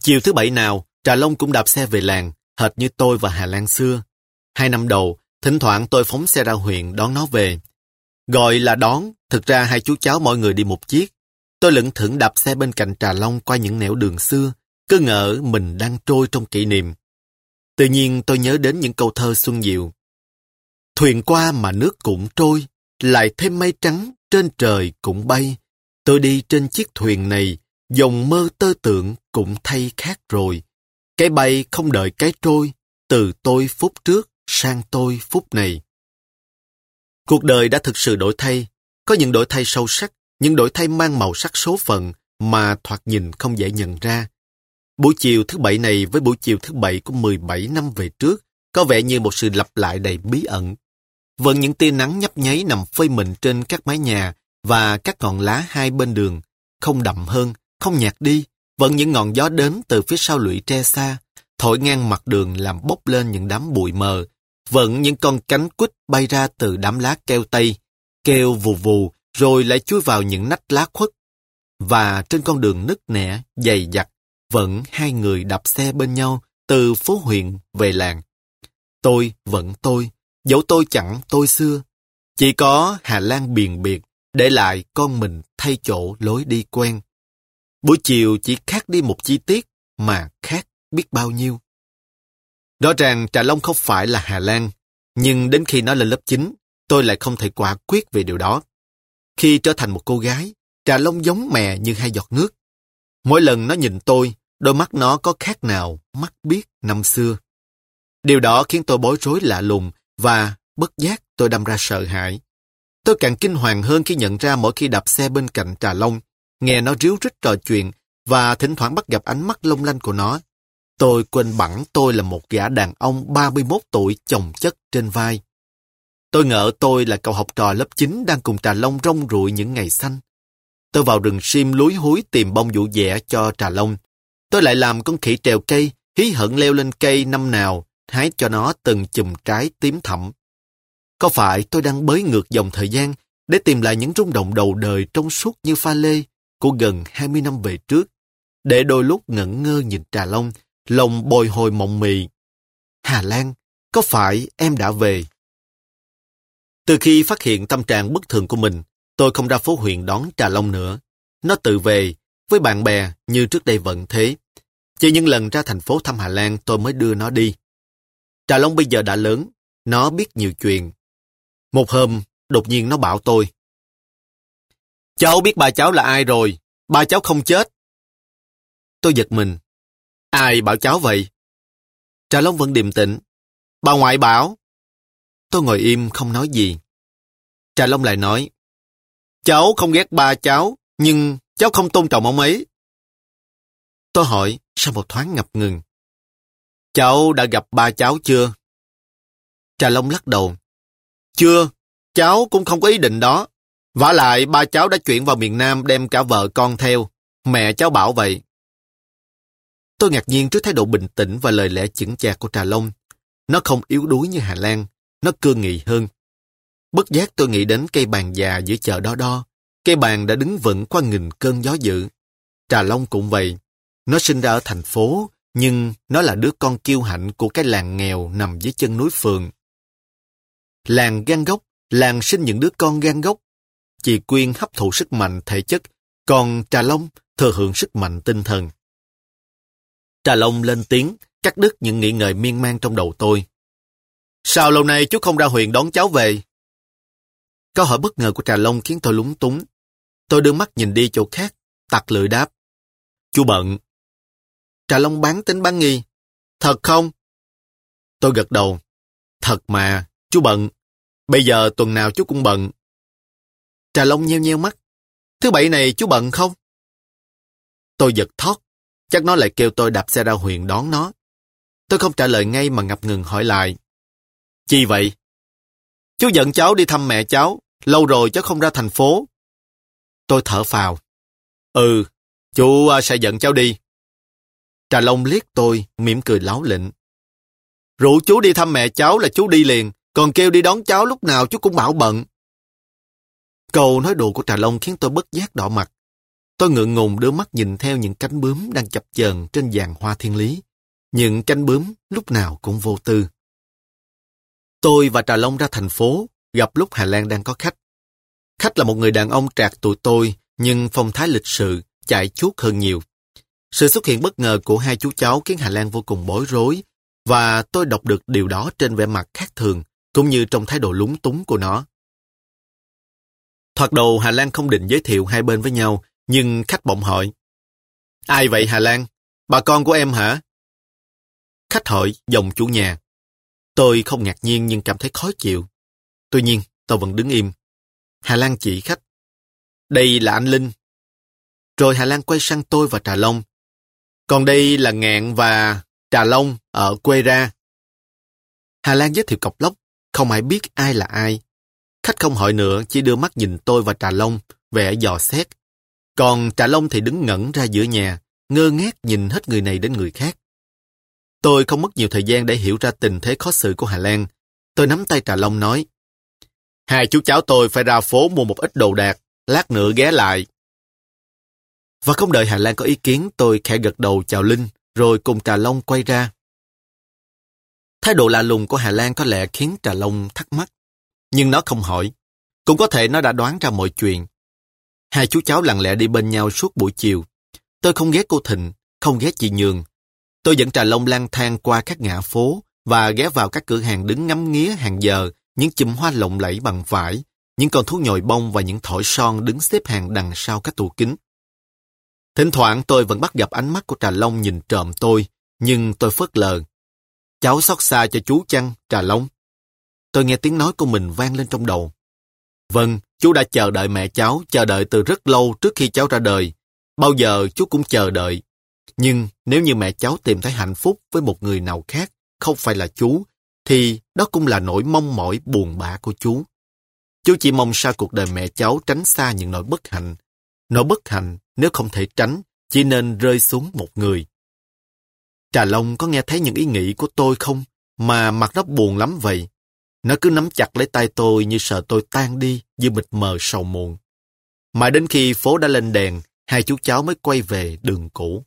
Chiều thứ bảy nào, Trà Long cũng đạp xe về làng, hệt như tôi và Hà Lan xưa. 2 năm đầu, thỉnh thoảng tôi phóng xe ra huyện đón nó về. Gọi là đón, thực ra hai chú cháu mỗi người đi một chiếc. Tôi lững thững đạp xe bên cạnh Trà Long qua những nẻo đường xưa, cứ ngỡ mình đang trôi trong kỷ niệm. Tự nhiên tôi nhớ đến những câu thơ Xuân Diệu. Thuyền qua mà nước cũng trôi, lại thêm mây trắng trên trời cũng bay. Tôi đi trên chiếc thuyền này, dòng mơ tơ tưởng cũng thay khác rồi. Cái bay không đợi cái trôi, từ tôi phút trước sang tôi phút này. Cuộc đời đã thực sự đổi thay, có những đổi thay sâu sắc, những đổi thay mang màu sắc số phận mà thoạt nhìn không dễ nhận ra. Buổi chiều thứ bảy này với buổi chiều thứ bảy của 17 năm về trước có vẻ như một sự lặp lại đầy bí ẩn. Vẫn những tia nắng nhấp nháy nằm phơi mình trên các mái nhà và các ngọn lá hai bên đường, không đậm hơn, không nhạt đi, vẫn những ngọn gió đến từ phía sau lũy tre xa, thổi ngang mặt đường làm bốc lên những đám bụi mờ, vẫn những con cánh quýt bay ra từ đám lá keo tây, kêu vù vù rồi lại chui vào những nách lá khuất. Và trên con đường nứt nẻ, dày dặt, vẫn hai người đạp xe bên nhau từ phố huyện về làng. Tôi vẫn tôi, dẫu tôi chẳng tôi xưa. Chỉ có Hà Lan biền biệt, để lại con mình thay chỗ lối đi quen. Buổi chiều chỉ khác đi một chi tiết, mà khác biết bao nhiêu. Rõ ràng Trà Long không phải là Hà Lan, nhưng đến khi nó lên lớp 9, tôi lại không thể quả quyết về điều đó. Khi trở thành một cô gái, Trà Long giống mẹ như hai giọt nước. Mỗi lần nó nhìn tôi, đôi mắt nó có khác nào mắt biếc năm xưa. Điều đó khiến tôi bối rối lạ lùng và bất giác tôi đâm ra sợ hãi. Tôi càng kinh hoàng hơn khi nhận ra mỗi khi đạp xe bên cạnh Trà Long, nghe nó ríu rít trò chuyện và thỉnh thoảng bắt gặp ánh mắt long lanh của nó. Tôi quên bẵng tôi là một gã đàn ông 31 tuổi chồng chất trên vai. Tôi ngỡ tôi là cậu học trò lớp 9 đang cùng Trà Long rong ruổi những ngày xanh. Tôi vào rừng sim lúi húi tìm bông vụ vẽ cho Trà Long. Tôi lại làm con khỉ trèo cây, hí hửng leo lên cây năm nào, hái cho nó từng chùm trái tím thẫm. Có phải tôi đang bới ngược dòng thời gian để tìm lại những rung động đầu đời trong suốt như pha lê của gần 20 năm về trước, để đôi lúc ngẩn ngơ nhìn Trà Long, lòng bồi hồi mộng mị. Hà Lan, có phải em đã về? Từ khi phát hiện tâm trạng bất thường của mình, tôi không ra phố huyện đón Trà Long nữa. Nó tự về, với bạn bè như trước đây vẫn thế. Chỉ những lần ra thành phố thăm Hà Lan tôi mới đưa nó đi. Trà Long bây giờ đã lớn, nó biết nhiều chuyện. Một hôm, đột nhiên nó bảo tôi: Cháu biết ba cháu là ai rồi, ba cháu không chết. Tôi giật mình. Ai bảo cháu vậy? Trà Long vẫn điềm tĩnh. Bà ngoại bảo. Tôi ngồi im không nói gì. Trà Long lại nói: Cháu không ghét ba cháu, nhưng cháu không tôn trọng ông ấy. Tôi hỏi sau một thoáng ngập ngừng: Cháu đã gặp ba cháu chưa? Trà Long lắc đầu: Chưa, cháu cũng không có ý định đó. Vả lại ba cháu đã chuyển vào miền Nam đem cả vợ con theo. Mẹ cháu bảo vậy. Tôi ngạc nhiên trước thái độ bình tĩnh và lời lẽ chững chạc của Trà Long. Nó không yếu đuối như Hà Lan, nó cương nghị hơn. Bất giác tôi nghĩ đến cây bàn già giữa chợ Đo Đo. Cây bàn đã đứng vững qua nghìn cơn gió dữ. Trà Long cũng vậy. Nó sinh ra ở thành phố, nhưng nó là đứa con kiêu hãnh của cái làng nghèo nằm dưới chân núi Phường. Làng gan góc, làng sinh những đứa con gan góc. Chị Quyên hấp thụ sức mạnh thể chất, còn Trà Long thừa hưởng sức mạnh tinh thần. Trà Long lên tiếng, cắt đứt những nghĩ ngợi miên man trong đầu tôi. Sao lâu nay chú không ra huyện đón cháu về? Câu hỏi bất ngờ của Trà Long khiến tôi lúng túng. Tôi đưa mắt nhìn đi chỗ khác, tặc lưỡi đáp: Chú bận. Trà Long bán tính bán nghi: Thật không? Tôi gật đầu: Thật mà, chú bận. Bây giờ tuần nào chú cũng bận. Trà Long nheo nheo mắt: Thứ bảy này chú bận không? Tôi giật thót, chắc nó lại kêu tôi đạp xe ra huyện đón nó. Tôi không trả lời ngay mà ngập ngừng hỏi lại: Chi vậy? Chú dẫn cháu đi thăm mẹ cháu, lâu rồi cháu không ra thành phố. Tôi thở phào: Ừ, chú sẽ dẫn cháu đi. Trà Long liếc tôi, mỉm cười láo lịnh: Rủ chú đi thăm mẹ cháu là chú đi liền, còn kêu đi đón cháu lúc nào chú cũng bảo bận. Câu nói đùa của Trà Long khiến tôi bất giác đỏ mặt. Tôi ngượng ngùng đưa mắt nhìn theo những cánh bướm đang chập chờn trên giàn hoa thiên lý. Những cánh bướm lúc nào cũng vô tư. Tôi và Trà Long ra thành phố, gặp lúc Hà Lan đang có khách. Khách là một người đàn ông trạc tuổi tôi, nhưng phong thái lịch sự, chạy chuốt hơn nhiều. Sự xuất hiện bất ngờ của hai chú cháu khiến Hà Lan vô cùng bối rối, và tôi đọc được điều đó trên vẻ mặt khác thường, cũng như trong thái độ lúng túng của nó. Thoạt đầu Hà Lan không định giới thiệu hai bên với nhau, nhưng khách bỗng hỏi: "Ai vậy Hà Lan? Bà con của em hả?" Khách hỏi giọng chủ nhà. Tôi không ngạc nhiên nhưng cảm thấy khó chịu. Tuy nhiên, tôi vẫn đứng im. Hà Lan chỉ khách: "Đây là anh Linh." Rồi Hà Lan quay sang tôi và Trà Long: "Còn đây là Ngạn và Trà Long ở quê ra." Hà Lan giới thiệu cọc lốc, không ai biết ai là ai. Khách không hỏi nữa, chỉ đưa mắt nhìn tôi và Trà Long, vẻ dò xét. Còn Trà Long thì đứng ngẩn ra giữa nhà, ngơ ngác nhìn hết người này đến người khác. Tôi không mất nhiều thời gian để hiểu ra tình thế khó xử của Hà Lan. Tôi nắm tay Trà Long nói: "Hai chú cháu tôi phải ra phố mua một ít đồ đạc, lát nữa ghé lại." Và không đợi Hà Lan có ý kiến, tôi khẽ gật đầu chào Linh, rồi cùng Trà Long quay ra. Thái độ lạ lùng của Hà Lan có lẽ khiến Trà Long thắc mắc, nhưng nó không hỏi. Cũng có thể nó đã đoán ra mọi chuyện. Hai chú cháu lặng lẽ đi bên nhau suốt buổi chiều. Tôi không ghét cô Thịnh, không ghét chị Nhường. Tôi dẫn Trà Long lang thang qua các ngã phố và ghé vào các cửa hàng đứng ngắm nghía hàng giờ những chùm hoa lộng lẫy bằng vải, những con thú nhồi bông và những thỏi son đứng xếp hàng đằng sau các tủ kính. Thỉnh thoảng tôi vẫn bắt gặp ánh mắt của Trà Long nhìn trộm tôi, nhưng tôi phớt lờ. "Cháu xót xa cho chú chăng, Trà Long?" Tôi nghe tiếng nói của mình vang lên trong đầu. "Vâng, chú đã chờ đợi mẹ cháu, chờ đợi từ rất lâu trước khi cháu ra đời. Bao giờ chú cũng chờ đợi. Nhưng nếu như mẹ cháu tìm thấy hạnh phúc với một người nào khác, không phải là chú, thì đó cũng là nỗi mong mỏi buồn bã của chú. Chú chỉ mong sao cuộc đời mẹ cháu tránh xa những nỗi bất hạnh. Nỗi bất hạnh, nếu không thể tránh, chỉ nên rơi xuống một người." Trà Long có nghe thấy những ý nghĩ của tôi không? Mà mặt nó buồn lắm vậy. Nó cứ nắm chặt lấy tay tôi như sợ tôi tan đi giữa mịt mờ sầu muộn. Mãi đến khi phố đã lên đèn, hai chú cháu mới quay về đường cũ.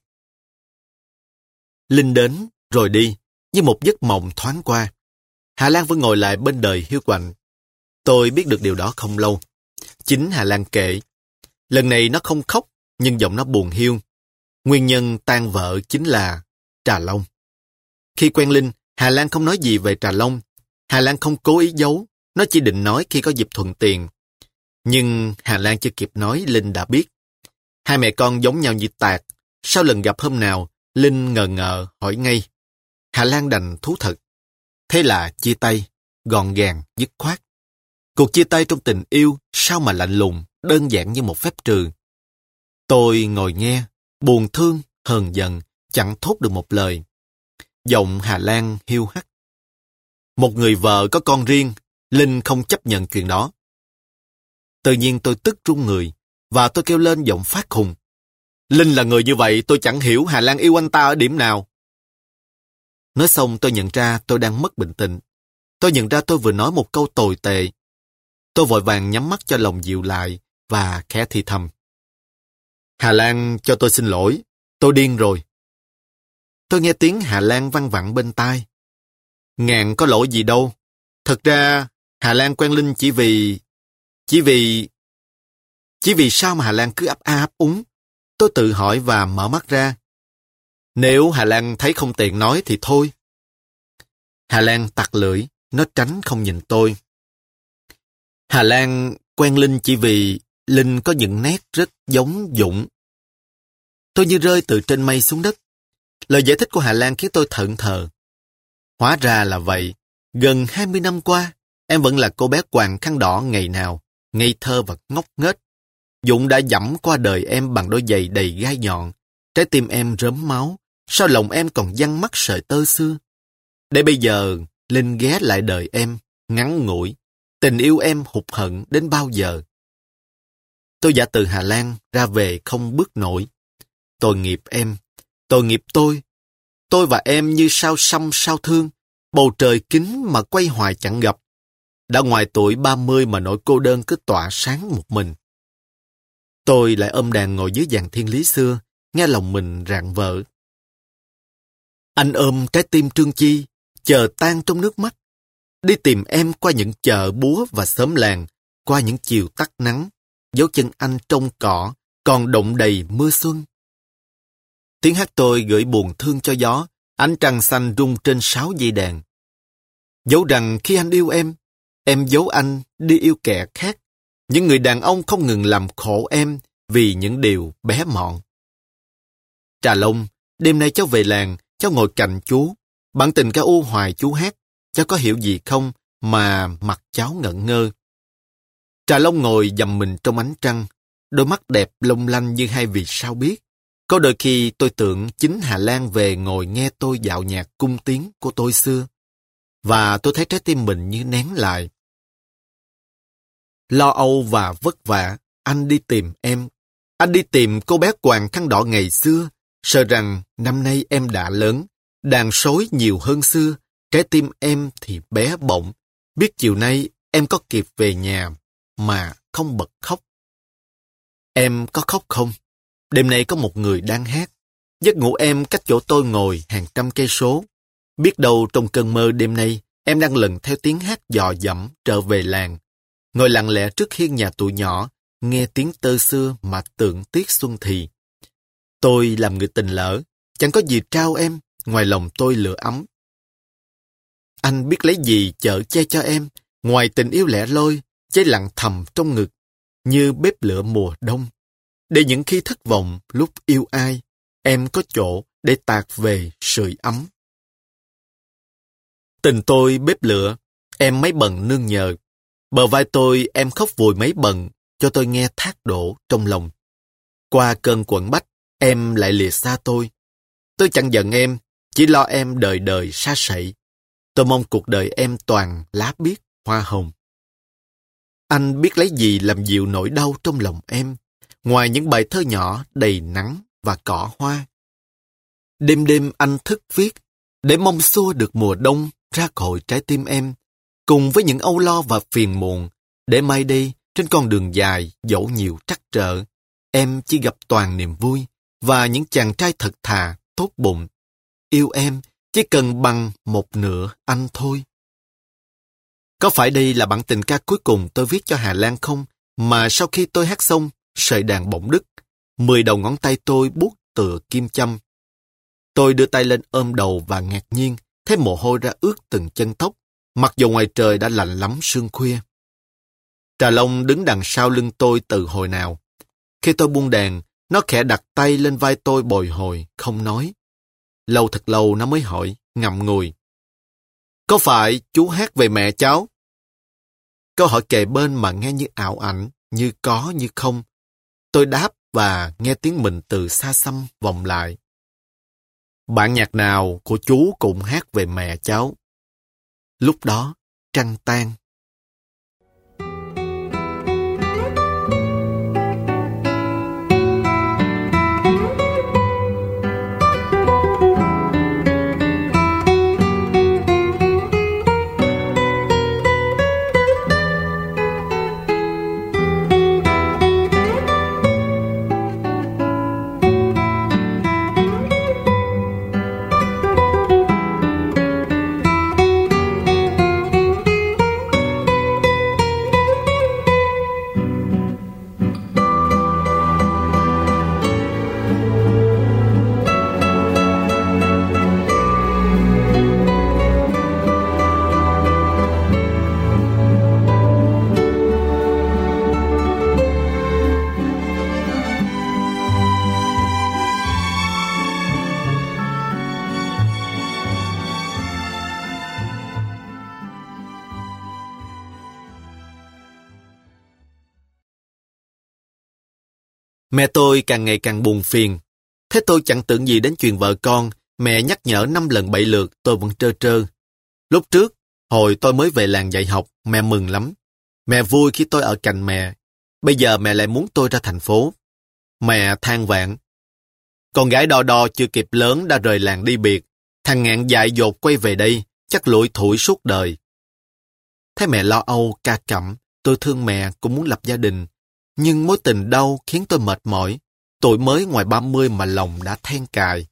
Linh đến, rồi đi, như một giấc mộng thoáng qua. Hà Lan vẫn ngồi lại bên đời hiu quạnh. Tôi biết được điều đó không lâu. Chính Hà Lan kể. Lần này nó không khóc, nhưng giọng nó buồn hiu. Nguyên nhân tan vỡ chính là Trà Long. Khi quen Linh, Hà Lan không nói gì về Trà Long. Hà Lan không cố ý giấu, nó chỉ định nói khi có dịp thuận tiện. Nhưng Hà Lan chưa kịp nói, Linh đã biết. Hai mẹ con giống nhau như tạc. Sau lần gặp hôm nào, Linh ngờ ngợ hỏi ngay. Hà Lan đành thú thật. Thế là chia tay, gọn gàng, dứt khoát. Cuộc chia tay trong tình yêu sao mà lạnh lùng, đơn giản như một phép trừ. Tôi ngồi nghe, buồn thương, hờn giận, chẳng thốt được một lời. Giọng Hà Lan hiu hắt. Một người vợ có con riêng, Linh không chấp nhận chuyện đó. Tự nhiên tôi tức run người, và tôi kêu lên giọng phát khùng. Linh là người như vậy, tôi chẳng hiểu Hà Lan yêu anh ta ở điểm nào. Nói xong tôi nhận ra tôi đang mất bình tĩnh. Tôi nhận ra tôi vừa nói một câu tồi tệ. Tôi vội vàng nhắm mắt cho lòng dịu lại và khẽ thì thầm. Hà Lan cho tôi xin lỗi, tôi điên rồi. Tôi nghe tiếng Hà Lan văng vẳng bên tai. Ngạn có lỗi gì đâu. Thật ra Hà Lan quen Linh chỉ vì sao mà Hà Lan cứ ấp a ấp úng. Tôi tự hỏi và mở mắt ra. Nếu Hà Lan thấy không tiện nói thì thôi. Hà Lan tặc lưỡi, nó tránh không nhìn tôi. Hà Lan quen Linh chỉ vì Linh có những nét rất giống Dũng. Tôi như rơi từ trên mây xuống đất. Lời giải thích của Hà Lan khiến tôi thẫn thờ. Hóa ra là vậy. Gần 20 năm qua, em vẫn là cô bé quàng khăn đỏ ngày nào, ngây thơ và ngốc nghếch. Dũng đã dẫm qua đời em bằng đôi giày đầy gai nhọn. Trái tim em rớm máu, sao lòng em còn giăng mắc sợi tơ xưa. Để bây giờ, Linh ghé lại đời em, ngắn ngủi. Tình yêu em hụt hẫng đến bao giờ? Tôi giả từ Hà Lan ra về không bước nổi. Tội nghiệp em, tội nghiệp tôi. Tôi và em như sao xăm sao thương, bầu trời kín mà quay hoài chẳng gặp. Đã ngoài tuổi 30 mà nỗi cô đơn cứ tỏa sáng một mình. Tôi lại ôm đàn ngồi dưới giàn thiên lý xưa, nghe lòng mình rạng vỡ. Anh ôm trái tim Trương Chi, chờ tan trong nước mắt. Đi tìm em qua những chợ búa và xóm làng, qua những chiều tắt nắng, dấu chân anh trong cỏ, còn đọng đầy mưa xuân. Tiếng hát tôi gửi buồn thương cho gió, ánh trăng xanh rung trên 6 dây đàn. Dẫu rằng khi anh yêu em giấu anh đi yêu kẻ khác. Những người đàn ông không ngừng làm khổ em vì những điều bé mọn. Trà Long, đêm nay cháu về làng, cháu ngồi cạnh chú. Bản tình ca u hoài chú hát, cháu có hiểu gì không mà mặt cháu ngẩn ngơ. Trà Long ngồi dầm mình trong ánh trăng, đôi mắt đẹp long lanh như hai vì sao biết. Có đôi khi tôi tưởng chính Hà Lan về ngồi nghe tôi dạo nhạc cung tiếng của tôi xưa. Và tôi thấy trái tim mình như nén lại. Lo âu và vất vả, anh đi tìm em. Anh đi tìm cô bé quàng khăn đỏ ngày xưa, sợ rằng năm nay em đã lớn, đàn sói nhiều hơn xưa, trái tim em thì bé bỏng. Biết chiều nay em có kịp về nhà mà không bật khóc. Em có khóc không? Đêm nay có một người đang hát. Giấc ngủ em cách chỗ tôi ngồi hàng trăm cây số. Biết đâu trong cơn mơ đêm nay, em đang lần theo tiếng hát dò dẫm trở về làng. Ngồi lặng lẽ trước hiên nhà tụi nhỏ, nghe tiếng tơ xưa mà tưởng tiếc xuân thì. Tôi làm người tình lỡ, chẳng có gì trao em, ngoài lòng tôi lửa ấm. Anh biết lấy gì chở che cho em, ngoài tình yêu lẻ loi, cháy lặng thầm trong ngực, như bếp lửa mùa đông. Để những khi thất vọng lúc yêu ai, em có chỗ để tạt về sưởi ấm. Tình tôi bếp lửa, em mấy bần nương nhờ. Bờ vai tôi em khóc vùi mấy bần, cho tôi nghe thác đổ trong lòng. Qua cơn quẫn bách, em lại lìa xa tôi. Tôi chẳng giận em, chỉ lo em đời đời xa sẩy. Tôi mong cuộc đời em toàn lá biếc, hoa hồng. Anh biết lấy gì làm dịu nỗi đau trong lòng em, ngoài những bài thơ nhỏ đầy nắng và cỏ hoa. Đêm đêm anh thức viết, để mong xua được mùa đông ra khỏi trái tim em, cùng với những âu lo và phiền muộn, để mai đây trên con đường dài dẫu nhiều trắc trở, em chỉ gặp toàn niềm vui và những chàng trai thật thà, tốt bụng. Yêu em chỉ cần bằng một nửa anh thôi. Có phải đây là bản tình ca cuối cùng tôi viết cho Hà Lan không? Mà sau khi tôi hát xong, sợi đàn bỗng đứt, 10 đầu ngón tay tôi buốt tựa kim châm. Tôi đưa tay lên ôm đầu và ngạc nhiên, thấy mồ hôi ra ướt từng chân tóc, mặc dù ngoài trời đã lạnh lắm sương khuya. Trà Long đứng đằng sau lưng tôi từ hồi nào. Khi tôi buông đàn, nó khẽ đặt tay lên vai tôi bồi hồi, không nói. Lâu thật lâu nó mới hỏi, ngậm ngùi. Có phải chú hát về mẹ cháu? Câu hỏi kề bên mà nghe như ảo ảnh, như có như không. Tôi đáp và nghe tiếng mình từ xa xăm vọng lại. Bản nhạc nào của chú cũng hát về mẹ cháu. Lúc đó, trăng tan. Mẹ tôi càng ngày càng buồn phiền. Thế tôi chẳng tưởng gì đến chuyện vợ con, mẹ nhắc nhở 5 lần 7 lượt tôi vẫn trơ trơ. Lúc trước, hồi tôi mới về làng dạy học, mẹ mừng lắm. Mẹ vui khi tôi ở cạnh mẹ. Bây giờ mẹ lại muốn tôi ra thành phố. Mẹ than vãn. Con gái đo đo chưa kịp lớn đã rời làng đi biệt. Thằng ngạn dại dột quay về đây, chắc lủi thủi suốt đời. Thấy mẹ lo âu, ca cẩm, tôi thương mẹ cũng muốn lập gia đình. Nhưng mối tình đau khiến tôi mệt mỏi. Tuổi mới ngoài 30 mà lòng đã then cài.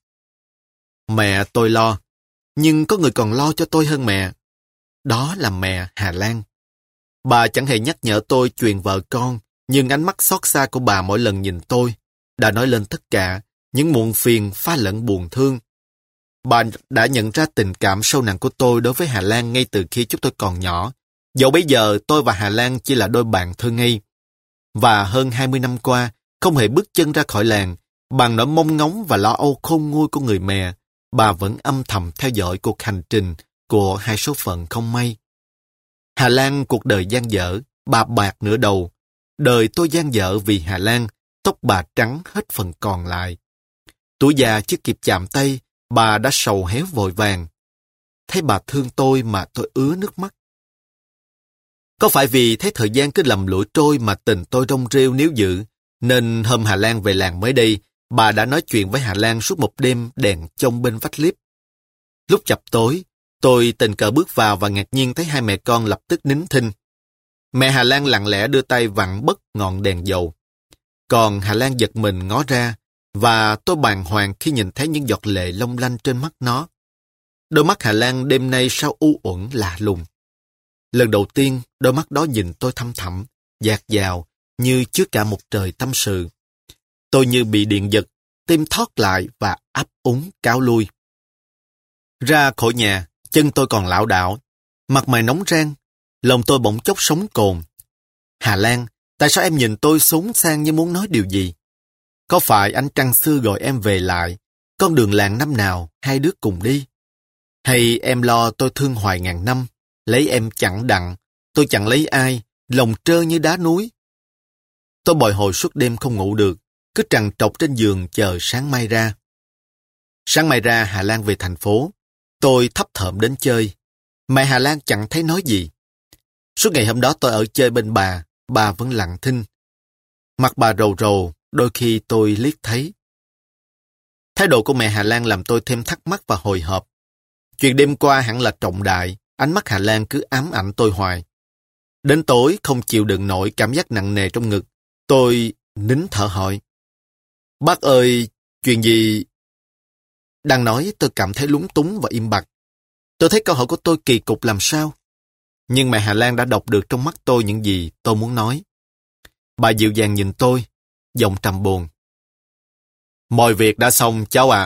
Mẹ tôi lo, nhưng có người còn lo cho tôi hơn mẹ. Đó là mẹ Hà Lan. Bà chẳng hề nhắc nhở tôi chuyện vợ con, nhưng ánh mắt xót xa của bà mỗi lần nhìn tôi đã nói lên tất cả, những muộn phiền pha lẫn buồn thương. Bà đã nhận ra tình cảm sâu nặng của tôi đối với Hà Lan ngay từ khi chúng tôi còn nhỏ. Dẫu bây giờ tôi và Hà Lan chỉ là đôi bạn thơ ngây. Và hơn 20 năm qua, không hề bước chân ra khỏi làng, bằng nỗi mong ngóng và lo âu khôn nguôi của người mẹ, bà vẫn âm thầm theo dõi cuộc hành trình của hai số phận không may. Hà Lan cuộc đời dang dở, bà bạc nửa đầu. Đời tôi dang dở vì Hà Lan, tóc bà trắng hết phần còn lại. Tuổi già chưa kịp chạm tay, bà đã sầu héo vội vàng. Thấy bà thương tôi mà tôi ứa nước mắt. Có phải vì thấy thời gian cứ lầm lũi trôi mà tình tôi rong rêu níu giữ, nên hôm Hà Lan về làng mới đây, bà đã nói chuyện với Hà Lan suốt một đêm đèn chông bên vách liếp. Lúc chập tối, tôi tình cờ bước vào và ngạc nhiên thấy hai mẹ con lập tức nín thinh. Mẹ Hà Lan lặng lẽ đưa tay vặn bấc ngọn đèn dầu. Còn Hà Lan giật mình ngó ra, và tôi bàng hoàng khi nhìn thấy những giọt lệ long lanh trên mắt nó. Đôi mắt Hà Lan đêm nay sao u uẩn lạ lùng. Lần đầu tiên, đôi mắt đó nhìn tôi thăm thẳm, dạt dào, như chứa cả một trời tâm sự. Tôi như bị điện giật, tim thót lại và ấp úng cáo lui. Ra khỏi nhà, chân tôi còn lảo đảo, mặt mày nóng rang, lòng tôi bỗng chốc sống cồn. Hà Lan, tại sao em nhìn tôi xốn sang như muốn nói điều gì? Có phải ánh trăng xưa gọi em về lại, con đường làng năm nào hai đứa cùng đi? Hay em lo tôi thương hoài ngàn năm, lấy em chẳng đặng, tôi chẳng lấy ai, lòng trơ như đá núi. Tôi bồi hồi suốt đêm không ngủ được, cứ trằn trọc trên giường chờ sáng mai ra. Sáng mai ra Hà Lan về thành phố, tôi thấp thởm đến chơi. Mẹ Hà Lan chẳng thấy nói gì. Suốt ngày hôm đó tôi ở chơi bên bà vẫn lặng thinh. Mặt bà rầu rầu, đôi khi tôi liếc thấy. Thái độ của mẹ Hà Lan làm tôi thêm thắc mắc và hồi hộp. Chuyện đêm qua hẳn là trọng đại, ánh mắt Hà Lan cứ ám ảnh tôi hoài. Đến tối không chịu đựng nổi cảm giác nặng nề trong ngực, tôi nín thở hỏi. Bác ơi, chuyện gì? Đang nói tôi cảm thấy lúng túng và im bặt. Tôi thấy câu hỏi của tôi kỳ cục làm sao. Nhưng mẹ Hà Lan đã đọc được trong mắt tôi những gì tôi muốn nói. Bà dịu dàng nhìn tôi, giọng trầm buồn. Mọi việc đã xong cháu ạ.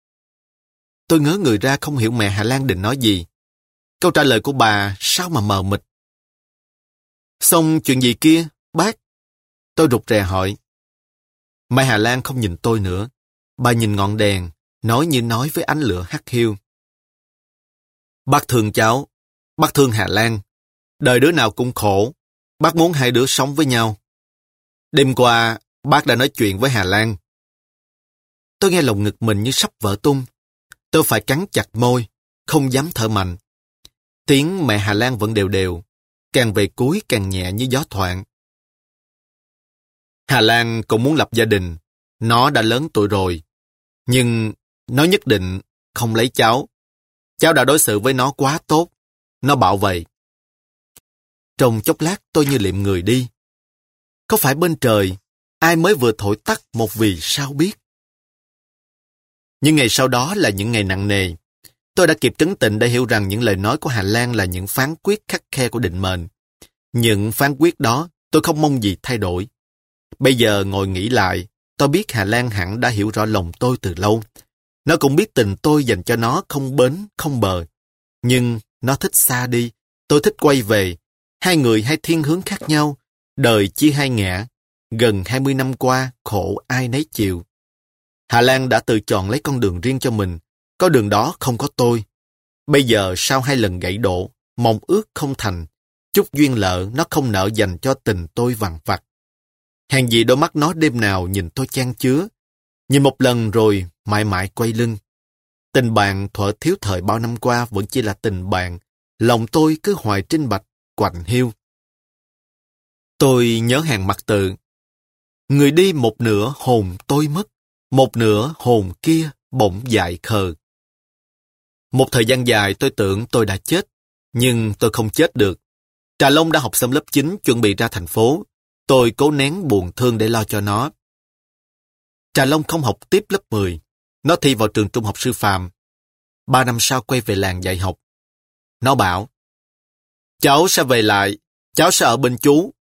Tôi ngớ người ra không hiểu mẹ Hà Lan định nói gì. Câu trả lời của bà sao mà mờ mịt. Xong chuyện gì kia, bác? Tôi rụt rè hỏi. Mẹ Hà Lan không nhìn tôi nữa. Bà nhìn ngọn đèn, nói như nói với ánh lửa hắt hiu. Bác thương cháu, bác thương Hà Lan. Đời đứa nào cũng khổ. Bác muốn hai đứa sống với nhau. Đêm qua, bác đã nói chuyện với Hà Lan. Tôi nghe lồng ngực mình như sắp vỡ tung. Tôi phải cắn chặt môi, không dám thở mạnh. Tiếng mẹ Hà Lan vẫn đều đều, càng về cuối càng nhẹ như gió thoảng. Hà Lan cũng muốn lập gia đình. Nó đã lớn tuổi rồi. Nhưng nó nhất định không lấy cháu. Cháu đã đối xử với nó quá tốt. Nó bảo vậy. Trong chốc lát tôi như liệm người đi. Có phải bên trời, ai mới vừa thổi tắt một vì sao biết. Nhưng ngày sau đó là những ngày nặng nề. Tôi đã kịp trấn tĩnh để hiểu rằng những lời nói của Hà Lan là những phán quyết khắt khe của định mệnh. Những phán quyết đó tôi không mong gì thay đổi. Bây giờ ngồi nghĩ lại, tôi biết Hà Lan hẳn đã hiểu rõ lòng tôi từ lâu. Nó cũng biết tình tôi dành cho nó không bến, không bờ. Nhưng nó thích xa đi, tôi thích quay về. Hai người hai thiên hướng khác nhau, đời chia hai ngã. Gần 20 năm qua, khổ ai nấy chịu. Hà Lan đã tự chọn lấy con đường riêng cho mình. Con đường đó không có tôi. Bây giờ sau 2 lần gãy đổ, mong ước không thành, chút duyên lỡ nó không nỡ dành cho tình tôi vằn vặt. Hèn gì đôi mắt nó đêm nào nhìn tôi chan chứa. Nhìn một lần rồi mãi mãi quay lưng. Tình bạn thuở thiếu thời bao năm qua vẫn chỉ là tình bạn. Lòng tôi cứ hoài trinh bạch, quạnh hiu. Tôi nhớ hàng mặt tự. Người đi một nửa hồn tôi mất, một nửa hồn kia bỗng dại khờ. Một thời gian dài tôi tưởng tôi đã chết, nhưng tôi không chết được. Trà Long đã học xong lớp 9 chuẩn bị ra thành phố. Tôi cố nén buồn thương để lo cho nó. Trà Long không học tiếp lớp 10. Nó thi vào trường trung học sư phạm. 3 năm sau quay về làng dạy học. Nó bảo, cháu sẽ về lại, cháu sẽ ở bên chú.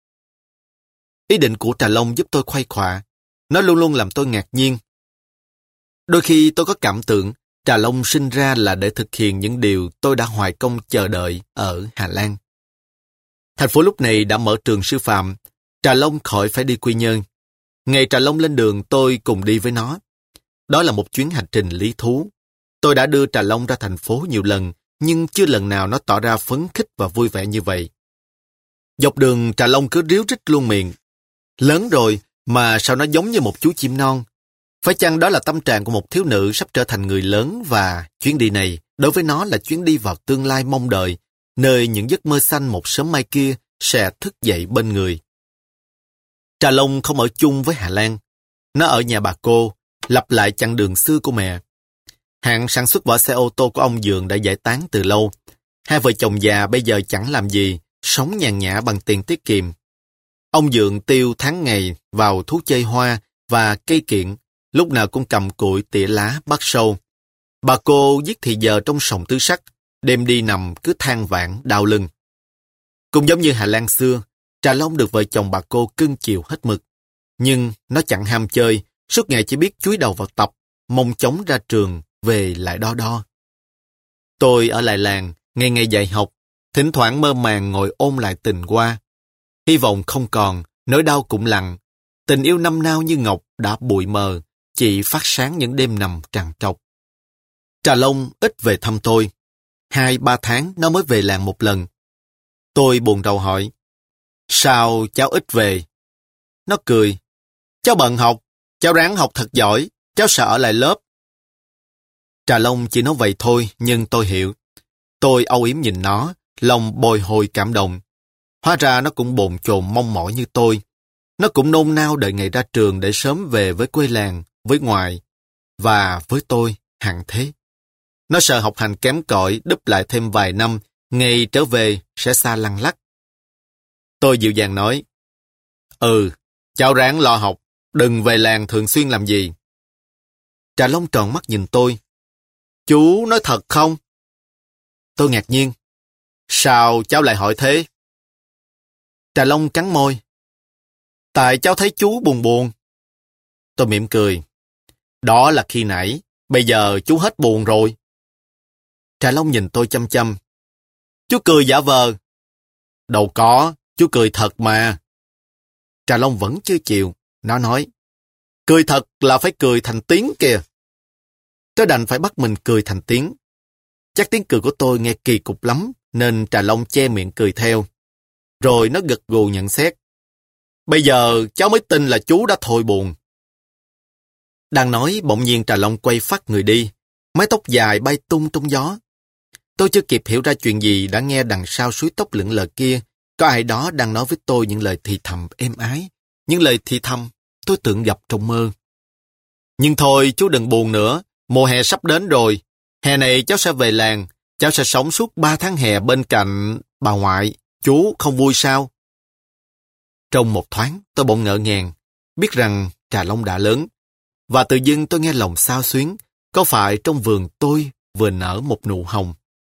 Ý định của Trà Long giúp tôi khuây khỏa. Nó luôn luôn làm tôi ngạc nhiên. Đôi khi tôi có cảm tưởng Trà Long sinh ra là để thực hiện những điều tôi đã hoài công chờ đợi ở Hà Lan. Thành phố lúc này đã mở trường sư phạm, Trà Long khỏi phải đi Quy Nhơn. Ngày Trà Long lên đường tôi cùng đi với nó. Đó là một chuyến hành trình lý thú. Tôi đã đưa Trà Long ra thành phố nhiều lần, nhưng chưa lần nào nó tỏ ra phấn khích và vui vẻ như vậy. Dọc đường Trà Long cứ ríu rít luôn miệng. Lớn rồi mà sao nó giống như một chú chim non. Phải chăng đó là tâm trạng của một thiếu nữ sắp trở thành người lớn và chuyến đi này đối với nó là chuyến đi vào tương lai mong đợi, nơi những giấc mơ xanh một sớm mai kia sẽ thức dậy bên người. Trà Long không ở chung với Hà Lan. Nó ở nhà bà cô, lặp lại chặng đường xưa của mẹ. Hãng sản xuất vỏ xe ô tô của ông Dượng đã giải tán từ lâu. Hai vợ chồng già bây giờ chẳng làm gì, sống nhàn nhã bằng tiền tiết kiệm. Ông Dượng tiêu tháng ngày vào thú chơi hoa và cây kiện, lúc nào cũng cầm cụi tỉa lá bắt sâu. Bà cô giết thì giờ trong sòng tứ sắc, đêm đi nằm cứ than vãn đau lưng. Cũng giống như Hà Lan xưa, Trà Long được vợ chồng bà cô cưng chiều hết mực. Nhưng nó chẳng ham chơi, suốt ngày chỉ biết chúi đầu vào tập, mong chóng ra trường, về lại đo đo. Tôi ở lại làng, ngày ngày dạy học, thỉnh thoảng mơ màng ngồi ôn lại tình qua. Hy vọng không còn, nỗi đau cũng lặng. Tình yêu năm nao như ngọc đã bụi mờ, chỉ phát sáng những đêm nằm trằn trọc. Trà Long ít về thăm tôi. 2-3 tháng nó mới về làng một lần. Tôi buồn rầu hỏi, sao cháu ít về? Nó cười, cháu bận học, cháu ráng học thật giỏi, cháu sợ ở lại lớp. Trà Long chỉ nói vậy thôi, nhưng tôi hiểu. Tôi âu yếm nhìn nó, lòng bồi hồi cảm động. Hóa ra nó cũng bồn chồn mong mỏi như tôi. Nó cũng nôn nao đợi ngày ra trường để sớm về với quê làng, với ngoại. Và với tôi, hẳn thế. Nó sợ học hành kém cỏi, đúp lại thêm vài năm, ngày trở về sẽ xa lăng lắc. Tôi dịu dàng nói, cháu ráng lo học, đừng về làng thường xuyên làm gì. Trà Long tròn mắt nhìn tôi. Chú nói thật không? Tôi ngạc nhiên. Sao cháu lại hỏi thế? Trà Long cắn môi. Tại cháu thấy chú buồn buồn. Tôi mỉm cười. Đó là khi nãy, bây giờ chú hết buồn rồi. Trà Long nhìn tôi chăm chăm. Chú cười giả vờ. Đâu có, chú cười thật mà. Trà Long vẫn chưa chịu. Nó nói, cười thật là phải cười thành tiếng kìa. Tôi đành phải bắt mình cười thành tiếng. Chắc tiếng cười của tôi nghe kỳ cục lắm, nên Trà Long che miệng cười theo. Rồi nó gật gù nhận xét. Bây giờ cháu mới tin là chú đã thôi buồn. Đang nói, bỗng nhiên Trà Long quay phắt người đi. Mái tóc dài bay tung trong gió. Tôi chưa kịp hiểu ra chuyện gì đã nghe đằng sau suối tóc lững lờ kia. Có ai đó đang nói với tôi những lời thì thầm êm ái. Những lời thì thầm tôi tưởng gặp trong mơ. Nhưng thôi chú đừng buồn nữa. Mùa hè sắp đến rồi. Hè này cháu sẽ về làng. Cháu sẽ sống suốt 3 tháng hè bên cạnh bà ngoại. Chú không vui sao? Trong một thoáng tôi bỗng ngỡ ngàng. Biết rằng Trà Long đã lớn. Và tự dưng tôi nghe lòng xao xuyến. Có phải trong vườn tôi vừa nở một nụ hồng?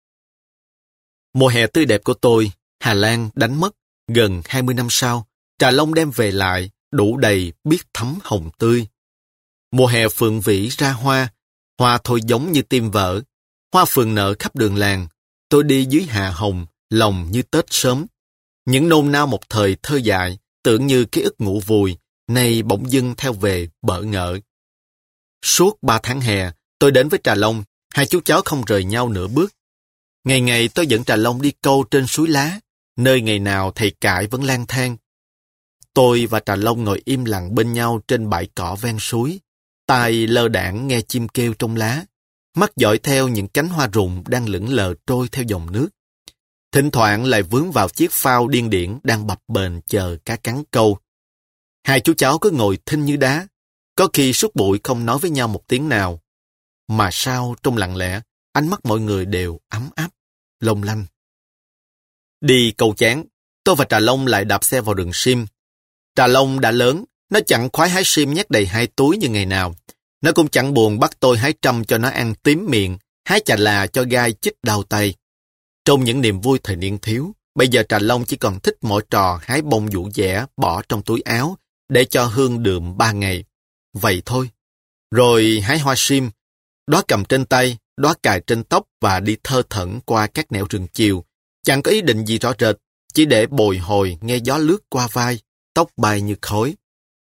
Mùa hè tươi đẹp của tôi, Hà Lan đánh mất. Gần 20 năm sau, Trà Long đem về lại, đủ đầy biết thắm hồng tươi. Mùa hè phượng vĩ ra hoa, hoa thôi giống như tim vỡ. Hoa phượng nở khắp đường làng, tôi đi dưới hạ hồng, lòng như Tết sớm. Những nôn nao một thời thơ dại, tưởng như ký ức ngủ vùi, nay bỗng dưng theo về bỡ ngỡ. Suốt 3 tháng hè, tôi đến với Trà Long, hai chú cháu không rời nhau nửa bước. Ngày ngày tôi dẫn Trà Long đi câu trên suối lá, nơi ngày nào thầy cãi vẫn lang thang. Tôi và Trà Long ngồi im lặng bên nhau trên bãi cỏ ven suối, tai lơ đãng nghe chim kêu trong lá, mắt dõi theo những cánh hoa rụng đang lững lờ trôi theo dòng nước. Thỉnh thoảng lại vướng vào chiếc phao điên điển đang bập bềnh chờ cá cắn câu. Hai chú cháu cứ ngồi thinh như đá, có khi suốt buổi không nói với nhau một tiếng nào. Mà sao trong lặng lẽ, ánh mắt mọi người đều ấm áp, long lanh. Đi câu chán, tôi và Trà Long lại đạp xe vào rừng sim. Trà Long đã lớn, nó chẳng khoái hái sim nhét đầy 2 túi như ngày nào. Nó cũng chẳng buồn bắt tôi hái trăm cho nó ăn tím miệng, hái chà là cho gai chích đau tay. Trong những niềm vui thời niên thiếu, bây giờ Trà Long chỉ còn thích mỗi trò hái bông vũ dẻ bỏ trong túi áo để cho hương đượm 3 ngày. Vậy thôi. Rồi hái hoa sim, đóa cầm trên tay, đóa cài trên tóc và đi thơ thẩn qua các nẻo rừng chiều. Chẳng có ý định gì rõ rệt, chỉ để bồi hồi nghe gió lướt qua vai, tóc bay như khói.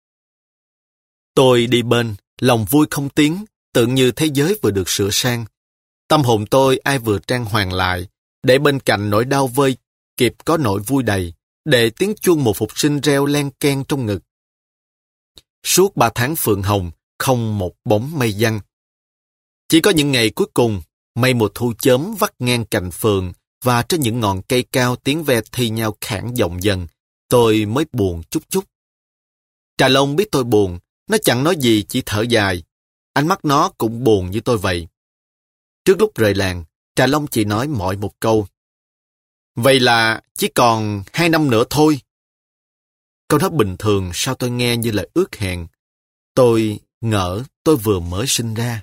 Tôi đi bên, lòng vui không tiếng, tưởng như thế giới vừa được sửa sang. Tâm hồn tôi ai vừa trang hoàng lại, để bên cạnh nỗi đau vơi kịp có nỗi vui đầy, để tiếng chuông một phục sinh reo len keng trong ngực. Suốt 3 tháng phượng hồng, không một bóng mây giăng. Chỉ có những ngày cuối cùng, mây mùa thu chớm vắt ngang cành phượng và trên những ngọn cây cao tiếng ve thi nhau khản giọng dần, tôi mới buồn chút chút. Trà Long biết tôi buồn, nó chẳng nói gì chỉ thở dài. Ánh mắt nó cũng buồn như tôi vậy. Trước lúc rời làng, Trà Long chỉ nói mỗi một câu. Vậy là chỉ còn 2 năm nữa thôi. Câu nói bình thường sao tôi nghe như lời ước hẹn. Tôi ngỡ tôi vừa mới sinh ra.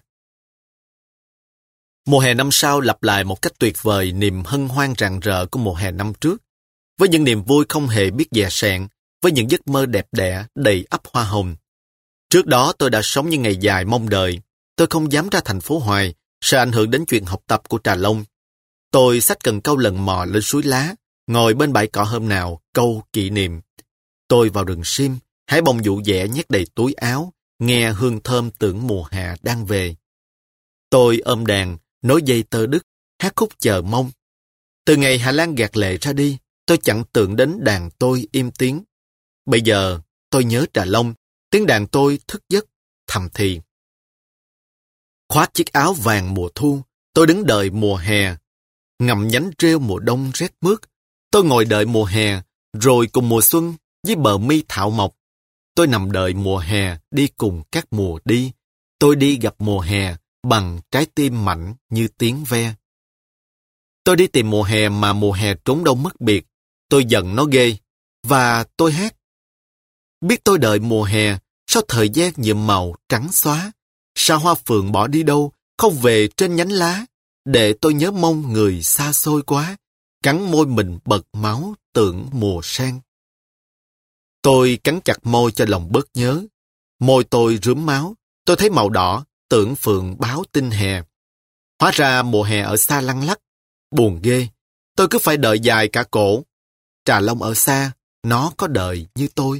Mùa hè năm sau lặp lại một cách tuyệt vời niềm hân hoan rạng rỡ của mùa hè năm trước. Với những niềm vui không hề biết dè sẹn, với những giấc mơ đẹp đẽ đầy ắp hoa hồng. Trước đó tôi đã sống những ngày dài mong đợi. Tôi không dám ra thành phố hoài, sợ ảnh hưởng đến chuyện học tập của Trà Long. Tôi xách cần câu lần mò lên suối lá, ngồi bên bãi cỏ hôm nào, câu kỷ niệm. Tôi vào rừng sim, hái bông vũ dẻ nhét đầy túi áo, nghe hương thơm tưởng mùa hạ đang về. Tôi ôm đàn, nối dây tơ đứt, hát khúc chờ mong. Từ ngày Hà Lan gạt lệ ra đi, tôi chẳng tưởng đến đàn tôi im tiếng. Bây giờ, tôi nhớ Trà Long, tiếng đàn tôi thức giấc, thầm thì. Khoác chiếc áo vàng mùa thu, tôi đứng đợi mùa hè. Ngậm nhánh rêu mùa đông rét mướt, tôi ngồi đợi mùa hè, rồi cùng mùa xuân với bờ mi thảo mộc. Tôi nằm đợi mùa hè đi cùng các mùa đi. Tôi đi gặp mùa hè bằng trái tim mạnh như tiếng ve. Tôi đi tìm mùa hè mà mùa hè trốn đâu mất biệt. Tôi giận nó ghê. Và tôi hát. Biết tôi đợi mùa hè, sao thời gian nhuộm màu trắng xóa? Sao hoa phượng bỏ đi đâu, không về trên nhánh lá? Để tôi nhớ mong người xa xôi quá, cắn môi mình bật máu tưởng mùa sang. Tôi cắn chặt môi cho lòng bớt nhớ. Môi tôi rướm máu, tôi thấy màu đỏ, tưởng phượng báo tin hè. Hóa ra mùa hè ở xa lăng lắc, buồn ghê. Tôi cứ phải đợi dài cả cổ. Trà Long ở xa, nó có đợi như tôi.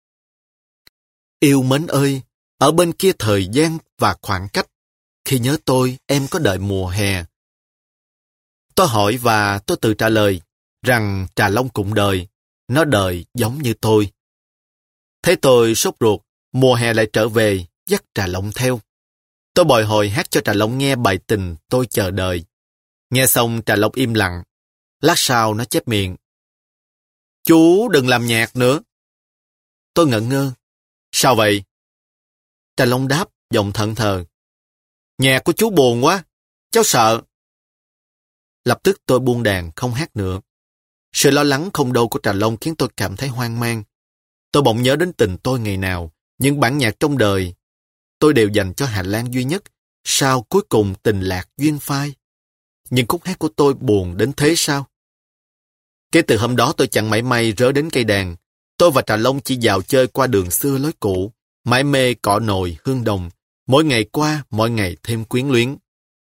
Yêu mến ơi, ở bên kia thời gian và khoảng cách, khi nhớ tôi, em có đợi mùa hè. Tôi hỏi và tôi tự trả lời rằng Trà Long cũng đợi, nó đợi giống như tôi. Thế tôi sốt ruột, mùa hè lại trở về, dắt Trà Long theo. Tôi bồi hồi hát cho Trà Long nghe bài tình tôi chờ đợi. Nghe xong Trà Long im lặng. Lát sau nó chép miệng. Chú đừng làm nhạc nữa. Tôi ngẩn ngơ. Sao vậy? Trà Long đáp giọng thẫn thờ. Nhạc của chú buồn quá, cháu sợ. Lập tức tôi buông đàn không hát nữa. Sự lo lắng không đâu của Trà Long khiến tôi cảm thấy hoang mang. Tôi bỗng nhớ đến tình tôi ngày nào, những bản nhạc trong đời tôi đều dành cho Hà Lan duy nhất. Sao cuối cùng tình lạc duyên phai? Nhưng khúc hát của tôi buồn đến thế sao? Kể từ hôm đó tôi chẳng mảy may rớ đến cây đàn. Tôi và Trà Long chỉ dạo chơi qua đường xưa lối cũ, mải mê cỏ nồi hương đồng. Mỗi ngày qua, mỗi ngày thêm quyến luyến.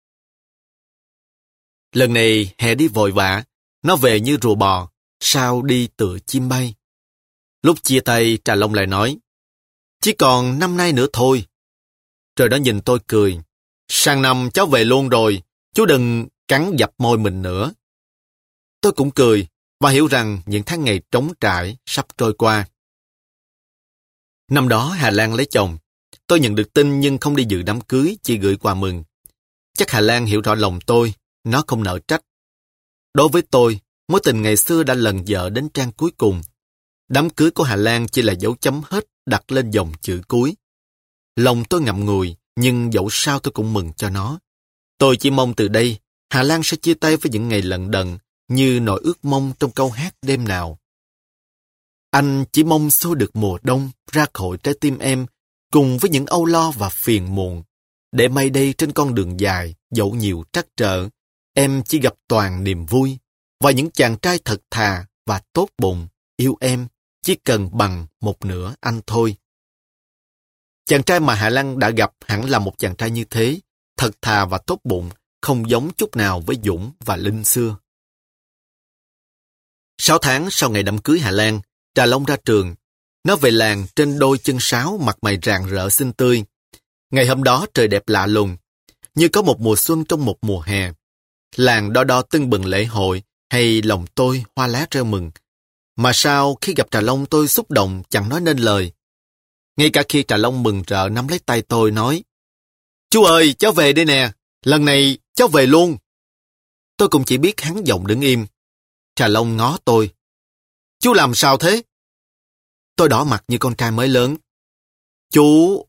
Lần này hè đi vội vã, nó về như rùa bò, sao đi tựa chim bay. Lúc chia tay, Trà Long lại nói, chỉ còn năm nay nữa thôi. Rồi nó nhìn tôi cười, sang năm cháu về luôn rồi, chú đừng cắn dập môi mình nữa. Tôi cũng cười, và hiểu rằng những tháng ngày trống trải sắp trôi qua. Năm đó Hà Lan lấy chồng, tôi nhận được tin nhưng không đi dự đám cưới, chỉ gửi quà mừng. Chắc Hà Lan hiểu rõ lòng tôi, nó không nỡ trách. Đối với tôi, mối tình ngày xưa đã lần dở đến trang cuối cùng. Đám cưới của Hà Lan chỉ là dấu chấm hết đặt lên dòng chữ cuối. Lòng tôi ngậm ngùi, nhưng dẫu sao tôi cũng mừng cho nó. Tôi chỉ mong từ đây, Hà Lan sẽ chia tay với những ngày lận đận, như nỗi ước mong trong câu hát đêm nào. Anh chỉ mong xua được mùa đông ra khỏi trái tim em, cùng với những âu lo và phiền muộn. Để may đây trên con đường dài, dẫu nhiều trắc trở, em chỉ gặp toàn niềm vui, và những chàng trai thật thà và tốt bụng, yêu em, chỉ cần bằng một nửa anh thôi. Chàng trai mà Hà Lan đã gặp hẳn là một chàng trai như thế, thật thà và tốt bụng, không giống chút nào với Dũng và Linh xưa. 6 tháng sau ngày đám cưới Hà Lan, Trà Long ra trường. Nó về làng trên đôi chân sáo, mặt mày rạng rỡ xinh tươi. Ngày hôm đó trời đẹp lạ lùng, như có một mùa xuân trong một mùa hè. Làng đo đo tưng bừng lễ hội, hay lòng tôi hoa lá reo mừng. Mà sao khi gặp Trà Long tôi xúc động chẳng nói nên lời. Ngay cả khi Trà Long mừng rỡ nắm lấy tay tôi nói: "Chú ơi, cháu về đây nè, lần này cháu về luôn." Tôi cũng chỉ biết hắn giọng đứng im. Trà Long ngó tôi: "Chú làm sao thế?" Tôi đỏ mặt như con trai mới lớn. Chú...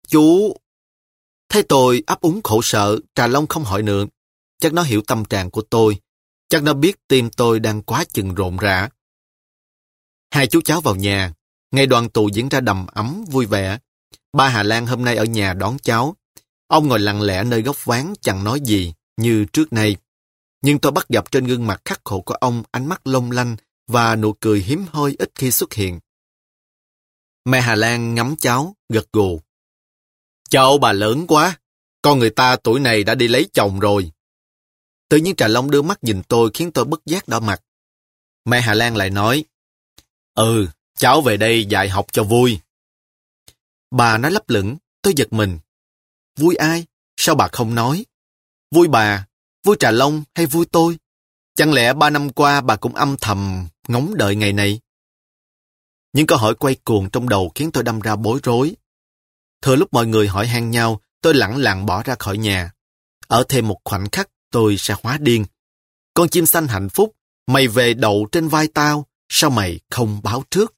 Thấy tôi ấp úng khổ sở, Trà Long không hỏi nữa. Chắc nó hiểu tâm trạng của tôi. Chắc nó biết tim tôi đang quá chừng rộn rã. Hai chú cháu vào nhà. Ngày đoàn tụ diễn ra đầm ấm, vui vẻ. Ba Hà Lan hôm nay ở nhà đón cháu. Ông ngồi lặng lẽ nơi góc ván chẳng nói gì như trước nay. Nhưng tôi bắt gặp trên gương mặt khắc khổ của ông ánh mắt long lanh và nụ cười hiếm hoi ít khi xuất hiện. Mẹ Hà Lan ngắm cháu, gật gù. "Cháu bà lớn quá, con người ta tuổi này đã đi lấy chồng rồi." Tự nhiên Trà Long đưa mắt nhìn tôi khiến tôi bất giác đỏ mặt. Mẹ Hà Lan lại nói: "Cháu về đây dạy học cho vui." Bà nói lấp lửng, tôi giật mình. Vui ai? Sao bà không nói? Vui bà, vui Trà Long hay vui tôi? Chẳng lẽ 3 năm qua bà cũng âm thầm ngóng đợi ngày này? Những câu hỏi quay cuồng trong đầu khiến tôi đâm ra bối rối. Thừa lúc mọi người hỏi han nhau, tôi lẳng lặng bỏ ra khỏi nhà. Ở thêm một khoảnh khắc, tôi sẽ hóa điên. Con chim xanh hạnh phúc, mày về đậu trên vai tao, sao mày không báo trước?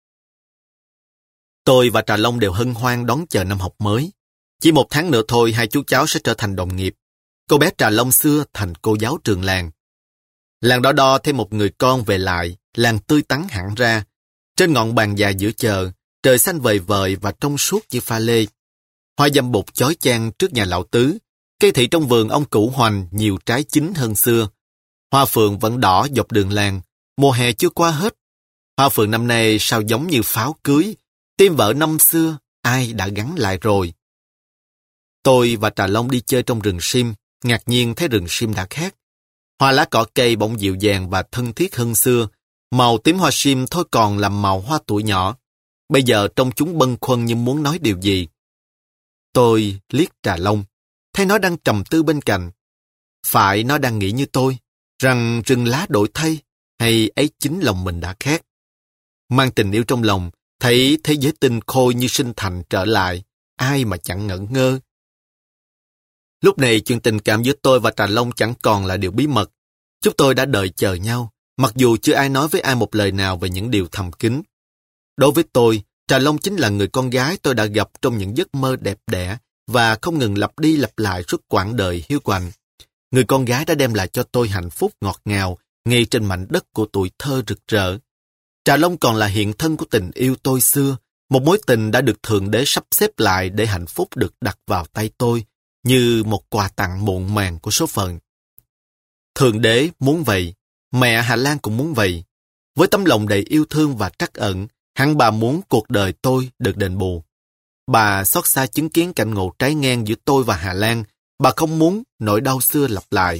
Tôi và Trà Long đều hân hoan đón chờ năm học mới. Chỉ 1 tháng nữa thôi, hai chú cháu sẽ trở thành đồng nghiệp. Cô bé Trà Long xưa thành cô giáo trường làng. Làng đo đo thêm một người con về lại, làng tươi tắn hẳn ra. Trên ngọn bàn dài giữa chợ, trời xanh vời vợi và trong suốt như pha lê. Hoa dâm bụt chói chang trước nhà lão tứ. Cây thị trong vườn ông Cửu Hoành nhiều trái chín hơn xưa. Hoa phượng vẫn đỏ dọc đường làng, mùa hè chưa qua hết. Hoa phượng năm nay sao giống như pháo cưới, tim vợ năm xưa ai đã gắn lại rồi. Tôi và Trà Long đi chơi trong rừng sim, ngạc nhiên thấy rừng sim đã khác. Hoa lá cỏ cây bỗng dịu dàng và thân thiết hơn xưa. Màu tím hoa sim thôi còn làm màu hoa tuổi nhỏ. Bây giờ trông chúng bâng khuâng như muốn nói điều gì. Tôi liếc Trà Long, thấy nó đang trầm tư bên cạnh. Phải nó đang nghĩ như tôi, rằng rừng lá đổi thay, hay ấy chính lòng mình đã khác. Mang tình yêu trong lòng, thấy thế giới tinh khôi như sinh thành trở lại, ai mà chẳng ngẩn ngơ. Lúc này chuyện tình cảm giữa tôi và Trà Long chẳng còn là điều bí mật. Chúng tôi đã đợi chờ nhau, mặc dù chưa ai nói với ai một lời nào về những điều thầm kín. Đối với tôi, Trà Long chính là người con gái tôi đã gặp trong những giấc mơ đẹp đẽ và không ngừng lặp đi lặp lại suốt quãng đời hiu quạnh. Người con gái đã đem lại cho tôi hạnh phúc ngọt ngào ngay trên mảnh đất của tuổi thơ rực rỡ. Trà Long còn là hiện thân của tình yêu tôi xưa, một mối tình đã được Thượng Đế sắp xếp lại để hạnh phúc được đặt vào tay tôi, như một quà tặng muộn màng của số phận. Thượng Đế muốn vậy, mẹ Hà Lan cũng muốn vậy. Với tấm lòng đầy yêu thương và trắc ẩn, hẳn bà muốn cuộc đời tôi được đền bù. Bà xót xa chứng kiến cảnh ngộ trái ngang giữa tôi và Hà Lan. Bà không muốn nỗi đau xưa lặp lại.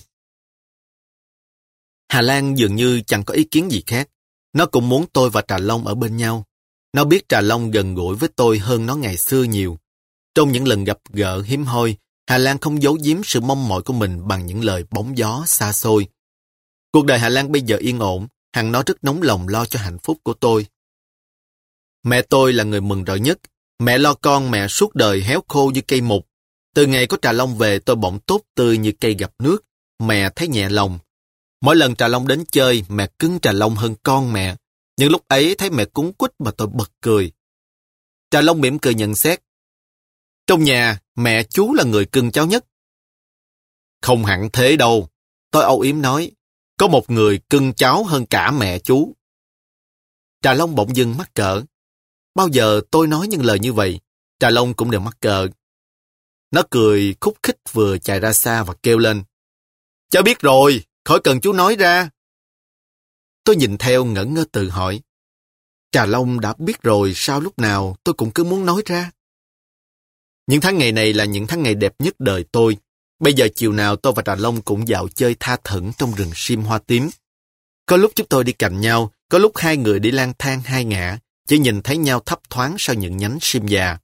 Hà Lan dường như chẳng có ý kiến gì khác. Nó cũng muốn tôi và Trà Long ở bên nhau. Nó biết Trà Long gần gũi với tôi hơn nó ngày xưa nhiều. Trong những lần gặp gỡ hiếm hoi, Hà Lan không giấu giếm sự mong mỏi của mình bằng những lời bóng gió xa xôi. Cuộc đời Hà Lan bây giờ yên ổn, hẳn nó rất nóng lòng lo cho hạnh phúc của tôi. Mẹ tôi là người mừng rỡ nhất. Mẹ lo con mẹ suốt đời héo khô như cây mục. Từ ngày có Trà Long về tôi bỗng tốt tươi như cây gặp nước. Mẹ thấy nhẹ lòng. Mỗi lần Trà Long đến chơi, mẹ cưng Trà Long hơn con mẹ. Nhưng lúc ấy thấy mẹ cuống quýt mà tôi bật cười. Trà Long mỉm cười nhận xét. Trong nhà, mẹ chú là người cưng cháu nhất. Không hẳn thế đâu. Tôi âu yếm nói. Có một người cưng cháu hơn cả mẹ chú. Trà Long bỗng dưng mắc cỡ. Bao giờ tôi nói những lời như vậy, Trà Long cũng đều mắc cỡ. Nó cười khúc khích vừa chạy ra xa và kêu lên: "Cháu biết rồi, khỏi cần chú nói ra." Tôi nhìn theo ngẩn ngơ tự hỏi: Trà Long đã biết rồi sao lúc nào tôi cũng cứ muốn nói ra. Những tháng ngày này là những tháng ngày đẹp nhất đời tôi. Bây giờ chiều nào tôi và Trà Long cũng dạo chơi tha thẩn trong rừng sim hoa tím. Có lúc chúng tôi đi cạnh nhau, có lúc hai người đi lang thang hai ngả, chỉ nhìn thấy nhau thấp thoáng sau những nhánh sim già.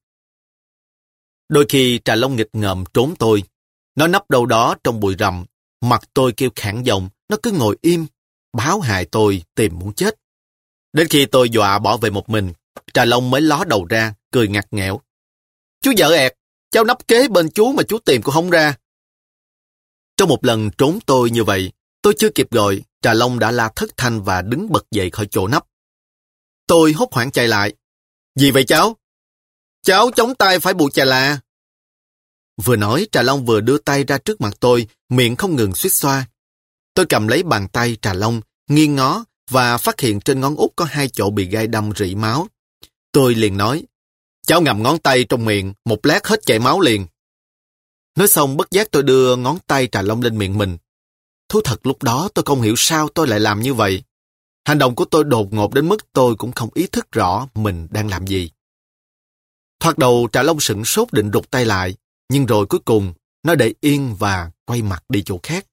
Đôi khi Trà Long nghịch ngợm trốn tôi. Nó nấp đâu đó trong bụi rậm, mặt tôi kêu khản giọng, nó cứ ngồi im, báo hại tôi tìm muốn chết. Đến khi tôi dọa bỏ về một mình, Trà Long mới ló đầu ra, cười ngặt nghẽo: "Chú vợ ẹt, cháu nấp kế bên chú mà chú tìm cũng không ra." Trong một lần trốn tôi như vậy, tôi chưa kịp gọi, Trà Long đã la thất thanh và đứng bật dậy khỏi chỗ nấp. Tôi hốt hoảng chạy lại: "Gì vậy cháu?" "Cháu chống tay phải bụi chà là." Vừa nói, Trà Long vừa đưa tay ra trước mặt tôi, miệng không ngừng suýt xoa. Tôi cầm lấy bàn tay Trà Long, nghiêng ngó và phát hiện trên ngón út có 2 chỗ bị gai đâm rỉ máu. Tôi liền nói: "Cháu ngậm ngón tay trong miệng, một lát hết chảy máu liền." Nói xong bất giác tôi đưa ngón tay Trà Long lên miệng mình. Thú thật lúc đó tôi không hiểu sao tôi lại làm như vậy. Hành động của tôi đột ngột đến mức tôi cũng không ý thức rõ mình đang làm gì. Thoạt đầu Trà Long sửng sốt định rụt tay lại, nhưng rồi cuối cùng nó để yên và quay mặt đi chỗ khác.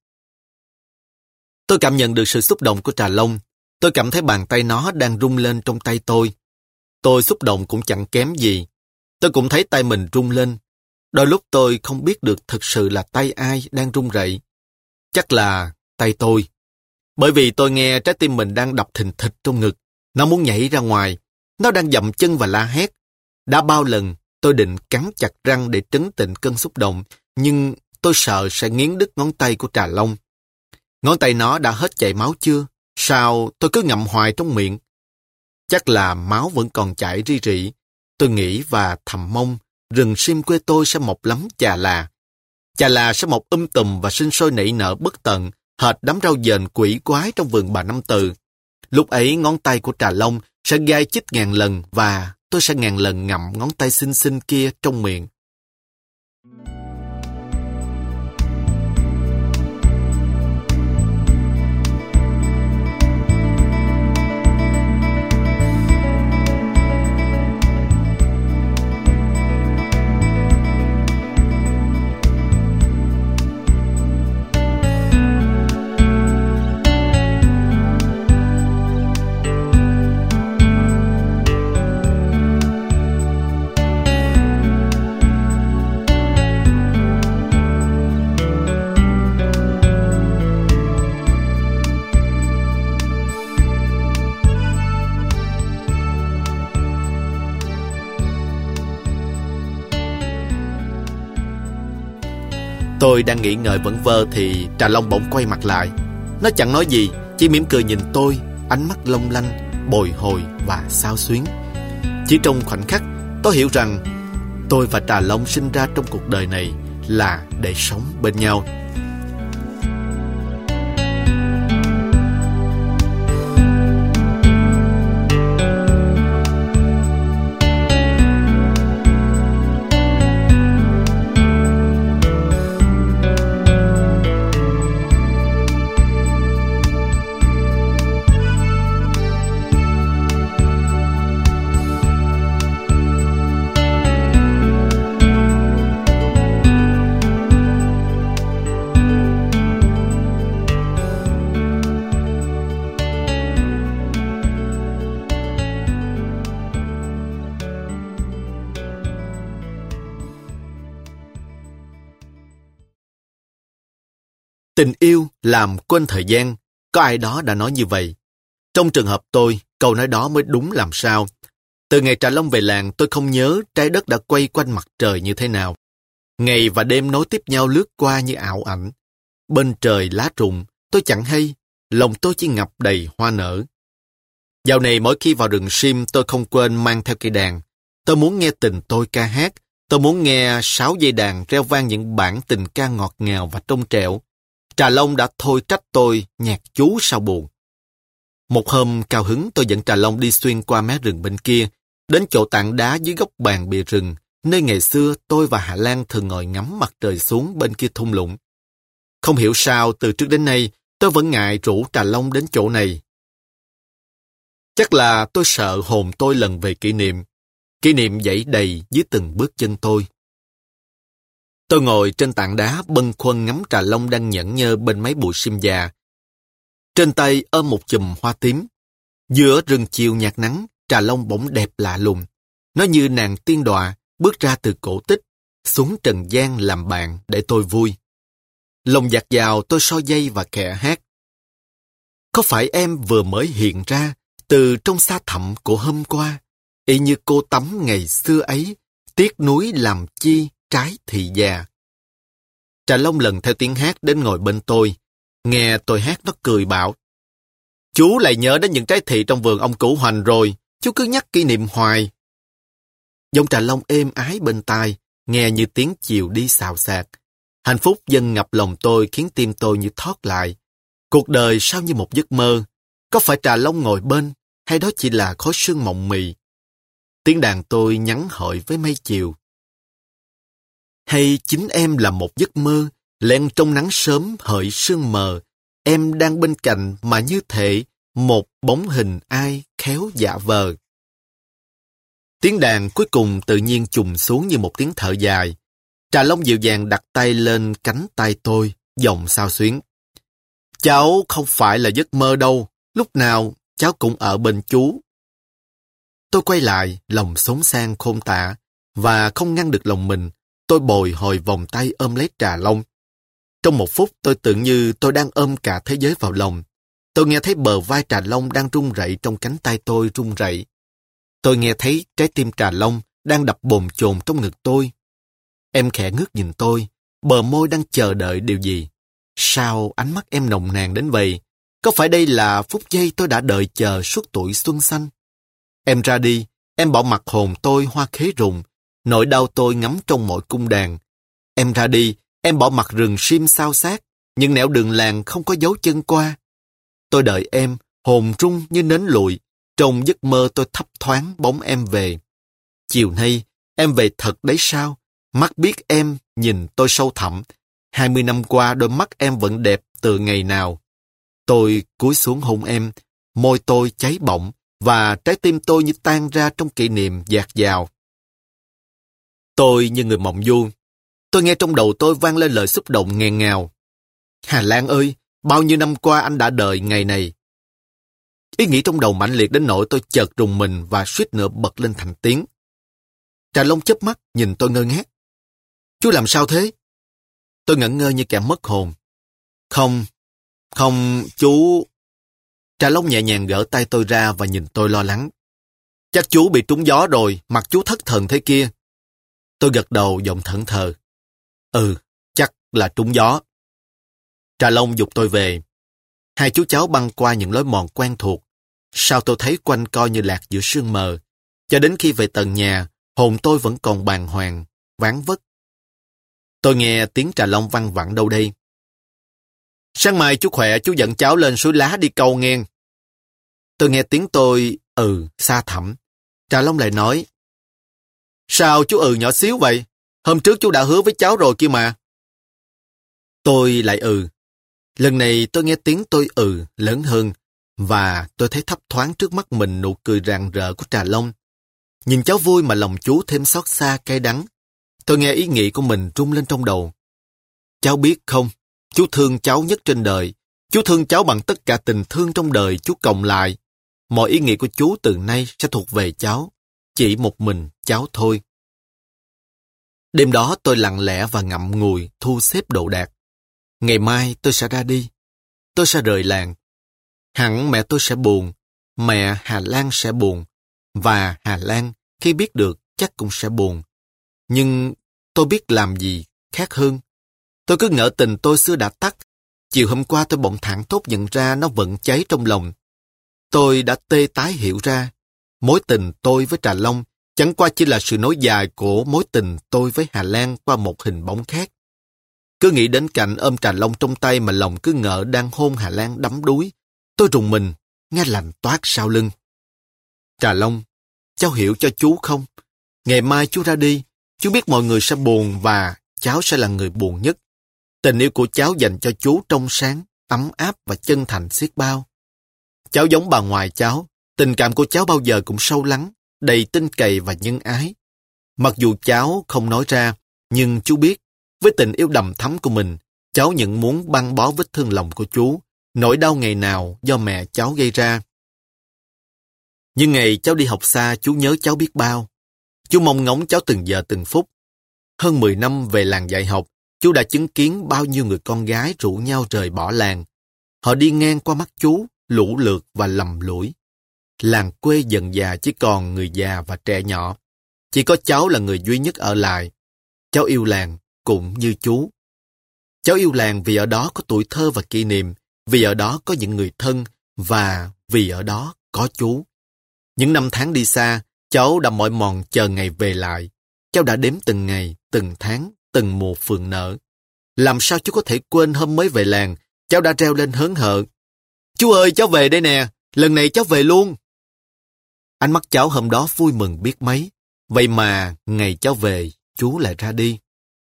Tôi cảm nhận được sự xúc động của Trà Long. Tôi cảm thấy bàn tay nó đang rung lên trong tay tôi. Tôi xúc động cũng chẳng kém gì. Tôi cũng thấy tay mình rung lên. Đôi lúc tôi không biết được thực sự là tay ai đang rung rẩy. Chắc là tay tôi. Bởi vì tôi nghe trái tim mình đang đập thình thịch trong ngực. Nó muốn nhảy ra ngoài. Nó đang dậm chân và la hét. Đã bao lần tôi định cắn chặt răng để trấn tĩnh cơn xúc động, nhưng tôi sợ sẽ nghiến đứt ngón tay của Trà Long. Ngón tay nó đã hết chảy máu chưa? Sao tôi cứ ngậm hoài trong miệng? Chắc là máu vẫn còn chảy ri rỉ. Tôi nghĩ và thầm mong rừng sim quê tôi sẽ mọc lắm chà là. Chà là sẽ mọc tùm và sinh sôi nảy nở bất tận, hệt đám rau dền quỷ quái trong vườn bà Năm Từ. Lúc ấy ngón tay của Trà Long sẽ gai chích ngàn lần và tôi sẽ ngàn lần ngậm ngón tay xinh xinh kia trong miệng. Tôi đang nghĩ ngợi vẩn vơ thì Trà Long bỗng quay mặt lại. Nó chẳng nói gì, chỉ mỉm cười nhìn tôi, ánh mắt long lanh, bồi hồi và xao xuyến. Chỉ trong khoảnh khắc, tôi hiểu rằng tôi và Trà Long sinh ra trong cuộc đời này là để sống bên nhau. Tình yêu làm quên thời gian, có ai đó đã nói như vậy. Trong trường hợp tôi, câu nói đó mới đúng làm sao. Từ ngày Trà Long về làng, tôi không nhớ trái đất đã quay quanh mặt trời như thế nào. Ngày và đêm nối tiếp nhau lướt qua như ảo ảnh. Bên trời lá rụng, tôi chẳng hay, lòng tôi chỉ ngập đầy hoa nở. Dạo này mỗi khi vào rừng sim, tôi không quên mang theo cây đàn. Tôi muốn nghe tình tôi ca hát, tôi muốn nghe 6 dây đàn reo vang những bản tình ca ngọt ngào và trong trẻo. Trà Long đã thôi trách tôi nhạc chú sao buồn. Một hôm cao hứng tôi dẫn Trà Long đi xuyên qua mé rừng bên kia, đến chỗ tảng đá dưới gốc bàn bìa rừng, nơi ngày xưa tôi và Hà Lan thường ngồi ngắm mặt trời xuống bên kia thung lũng. Không hiểu sao từ trước đến nay tôi vẫn ngại rủ Trà Long đến chỗ này. Chắc là tôi sợ hồn tôi lần về kỷ niệm dãy đầy dưới từng bước chân tôi. Tôi ngồi trên tảng đá bâng khuâng ngắm Trà Long đang nhẫn nhơ bên mấy bụi sim già. Trên tay ôm một chùm hoa tím. Giữa rừng chiều nhạt nắng, Trà Long bỗng đẹp lạ lùng. Nó như nàng tiên đọa bước ra từ cổ tích, xuống trần gian làm bạn để tôi vui. Lòng dạt dào tôi so dây và khẽ hát. Có phải em vừa mới hiện ra từ trong xa thẳm của hôm qua, y như cô tắm ngày xưa ấy, tiếc nuối làm chi trái thị già. Trà Long lần theo tiếng hát đến ngồi bên tôi. Nghe tôi hát nó cười bảo, chú lại nhớ đến những trái thị trong vườn ông Cửu Hoành rồi, chú cứ nhắc kỷ niệm hoài. Giọng Trà Long êm ái bên tai, nghe như tiếng chiều đi xào xạc. Hạnh phúc dâng ngập lòng tôi khiến tim tôi như thoát lại. Cuộc đời sao như một giấc mơ, có phải Trà Long ngồi bên, hay đó chỉ là khói sương mộng mị? Tiếng đàn tôi nhắn hỏi với mây chiều. Hay chính em là một giấc mơ, lẻn trong nắng sớm hợi sương mờ, em đang bên cạnh mà như thể một bóng hình ai khéo giả vờ. Tiếng đàn cuối cùng tự nhiên trùng xuống như một tiếng thở dài. Trà Long dịu dàng đặt tay lên cánh tay tôi, giọng xao xuyến. Cháu không phải là giấc mơ đâu, lúc nào cháu cũng ở bên chú. Tôi quay lại, lòng xốn sang khôn tả, và không ngăn được lòng mình, tôi bồi hồi vòng tay ôm lấy Trà Long. Trong một phút tôi tưởng như tôi đang ôm cả thế giới vào lòng. Tôi nghe thấy bờ vai Trà Long đang run rẩy trong cánh tay tôi run rẩy. Tôi nghe thấy trái tim Trà Long đang đập bồn chồn trong ngực tôi. Em khẽ ngước nhìn tôi, bờ môi đang chờ đợi điều gì. Sao ánh mắt em nồng nàn đến vậy? Có phải đây là phút giây tôi đã đợi chờ suốt tuổi xuân xanh? Em ra đi, em bỏ mặc hồn tôi hoa khế rụng, nỗi đau tôi ngắm trong mỗi cung đàn. Em ra đi, em bỏ mặc rừng sim xao xát, những nẻo đường làng không có dấu chân qua. Tôi đợi em, hồn rung như nến lụi, trong giấc mơ tôi thấp thoáng bóng em về. Chiều nay, em về thật đấy sao? Mắt biết em, nhìn tôi sâu thẳm. 20 năm qua đôi mắt em vẫn đẹp từ ngày nào. Tôi cúi xuống hôn em, môi tôi cháy bỏng, và trái tim tôi như tan ra trong kỷ niệm dạt dào. Tôi như người mộng du. Tôi nghe trong đầu tôi vang lên lời xúc động nghẹn ngào. Hà Lan ơi, bao nhiêu năm qua anh đã đợi ngày này. Ý nghĩ trong đầu mãnh liệt đến nỗi tôi chợt rùng mình và suýt nữa bật lên thành tiếng. Trà Long chớp mắt nhìn tôi ngơ ngác. Chú làm sao thế? Tôi ngẩn ngơ như kẻ mất hồn. Không, chú... Trà Long nhẹ nhàng gỡ tay tôi ra và nhìn tôi lo lắng. Chắc chú bị trúng gió rồi, mặt chú thất thần thế kia. Tôi gật đầu giọng thẫn thờ. Chắc là trúng gió. Trà Long giục tôi về. Hai chú cháu băng qua những lối mòn quen thuộc. Sao tôi thấy quanh co như lạc giữa sương mờ. Cho đến khi về tận nhà, hồn tôi vẫn còn bàng hoàng, ván vất. Tôi nghe tiếng Trà Long văng vẳng đâu đây. Sáng mai chú khỏe, chú dẫn cháu lên suối lá đi câu nghe. Tôi nghe tiếng tôi xa thẳm. Trà Long lại nói. Sao chú nhỏ xíu vậy? Hôm trước chú đã hứa với cháu rồi kia mà. Tôi lại Lần này tôi nghe tiếng tôi lớn hơn, và tôi thấy thấp thoáng trước mắt mình nụ cười rạng rỡ của Trà Long. Nhìn cháu vui mà lòng chú thêm xót xa cay đắng. Tôi nghe ý nghĩ của mình rung lên trong đầu. Cháu biết không, chú thương cháu nhất trên đời. Chú thương cháu bằng tất cả tình thương trong đời chú cộng lại. Mọi ý nghĩ của chú từ nay sẽ thuộc về cháu. Chỉ một mình cháu thôi. Đêm đó tôi lặng lẽ và ngậm ngùi thu xếp đồ đạc. Ngày mai tôi sẽ ra đi. Tôi sẽ rời làng. Hẳn mẹ tôi sẽ buồn. Mẹ Hà Lan sẽ buồn. Và Hà Lan khi biết được chắc cũng sẽ buồn. Nhưng tôi biết làm gì khác hơn. Tôi cứ ngỡ tình tôi xưa đã tắt. Chiều hôm qua tôi bỗng thẳng thốt nhận ra nó vẫn cháy trong lòng. Tôi đã tê tái hiểu ra. Mối tình tôi với Trà Long chẳng qua chỉ là sự nối dài của mối tình tôi với Hà Lan qua một hình bóng khác. Cứ nghĩ đến cảnh ôm Trà Long trong tay mà lòng cứ ngỡ đang hôn Hà Lan đắm đuối. Tôi rùng mình, nghe lạnh toát sau lưng. Trà Long, cháu hiểu cho chú không? Ngày mai chú ra đi, chú biết mọi người sẽ buồn và cháu sẽ là người buồn nhất. Tình yêu của cháu dành cho chú trong sáng, ấm áp và chân thành xiết bao. Cháu giống bà ngoại cháu, tình cảm của cháu bao giờ cũng sâu lắng, đầy tin cậy và nhân ái. Mặc dù cháu không nói ra, nhưng chú biết, với tình yêu đầm thắm của mình, cháu nhận muốn băng bó vết thương lòng của chú, nỗi đau ngày nào do mẹ cháu gây ra. Nhưng ngày cháu đi học xa, chú nhớ cháu biết bao. Chú mong ngóng cháu từng giờ từng phút. Hơn 10 năm về làng dạy học, chú đã chứng kiến bao nhiêu người con gái rủ nhau rời bỏ làng. Họ đi ngang qua mắt chú, lũ lượt và lầm lũi. Làng quê dần già chỉ còn người già và trẻ nhỏ. Chỉ có cháu là người duy nhất ở lại. Cháu yêu làng cũng như chú. Cháu yêu làng vì ở đó có tuổi thơ và kỷ niệm, vì ở đó có những người thân và vì ở đó có chú. Những năm tháng đi xa, cháu đã mỏi mòn chờ ngày về lại. Cháu đã đếm từng ngày, từng tháng, từng mùa phượng nở. Làm sao chú có thể quên hôm mới về làng, cháu đã reo lên hớn hở. Chú ơi, cháu về đây nè, lần này cháu về luôn. Ánh mắt cháu hôm đó vui mừng biết mấy. Vậy mà, ngày cháu về, chú lại ra đi.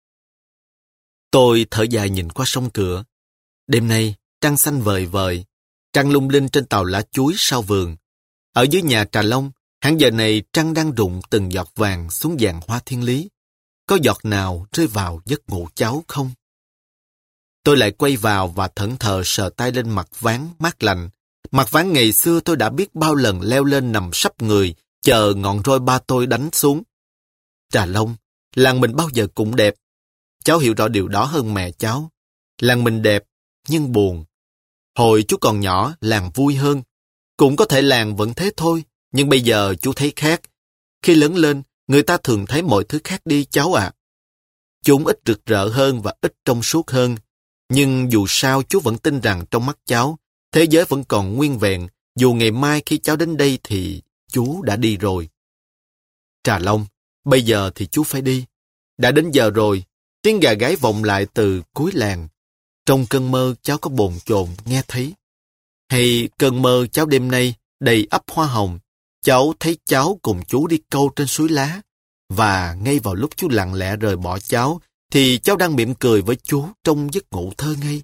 Tôi thở dài nhìn qua sông cửa. Đêm nay, trăng xanh vời vời, trăng lung linh trên tàu lá chuối sau vườn. Ở dưới nhà Trà Long, hẳn giờ này trăng đang rụng từng giọt vàng xuống vàng hoa thiên lý. Có giọt nào rơi vào giấc ngủ cháu không? Tôi lại quay vào và thẫn thờ sờ tay lên mặt ván mát lạnh. Mặt ván ngày xưa tôi đã biết bao lần leo lên nằm sấp người, chờ ngọn roi ba tôi đánh xuống. Trà Long, làng mình bao giờ cũng đẹp. Cháu hiểu rõ điều đó hơn mẹ cháu. Làng mình đẹp, nhưng buồn. Hồi chú còn nhỏ, làng vui hơn. Cũng có thể làng vẫn thế thôi, nhưng bây giờ chú thấy khác. Khi lớn lên, người ta thường thấy mọi thứ khác đi cháu ạ. Chúng ít rực rỡ hơn và ít trong suốt hơn. Nhưng dù sao chú vẫn tin rằng trong mắt cháu, thế giới vẫn còn nguyên vẹn, dù ngày mai khi cháu đến đây thì chú đã đi rồi. Trà Long, bây giờ thì chú phải đi. Đã đến giờ rồi, tiếng gà gáy vọng lại từ cuối làng. Trong cơn mơ cháu có bồn chồn nghe thấy. Hay cơn mơ cháu đêm nay đầy ắp hoa hồng, cháu thấy cháu cùng chú đi câu trên suối lá. Và ngay vào lúc chú lặng lẽ rời bỏ cháu, thì cháu đang mỉm cười với chú trong giấc ngủ thơ ngây.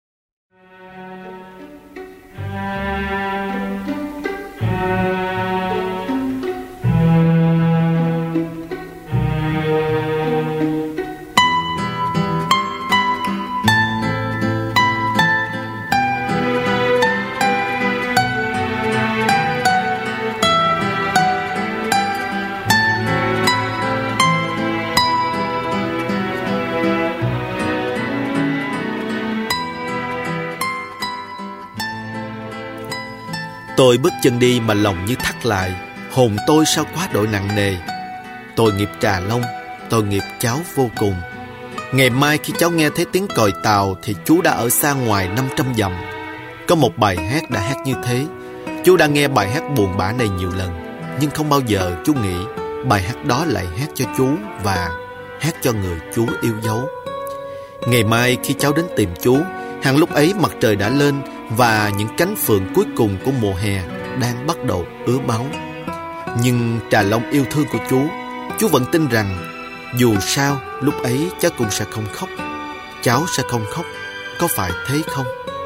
Tôi bước chân đi mà lòng như thắt lại, hồn tôi sao quá đội nặng nề. Tội nghiệp Trà Long, tội nghiệp cháu vô cùng. Ngày mai khi cháu nghe thấy tiếng còi tàu thì chú đã ở xa ngoài 500 dặm. Có một bài hát đã hát như thế. Chú đã nghe bài hát buồn bã này nhiều lần, nhưng không bao giờ chú nghĩ bài hát đó lại hát cho chú và hát cho người chú yêu dấu. Ngày mai khi cháu đến tìm chú, hẳn lúc ấy mặt trời đã lên và những cánh phượng cuối cùng của mùa hè đang bắt đầu ứa máu. Nhưng Trà Long yêu thương của chú vẫn tin rằng dù sao lúc ấy cháu cũng sẽ không khóc. Cháu sẽ không khóc, có phải thế không?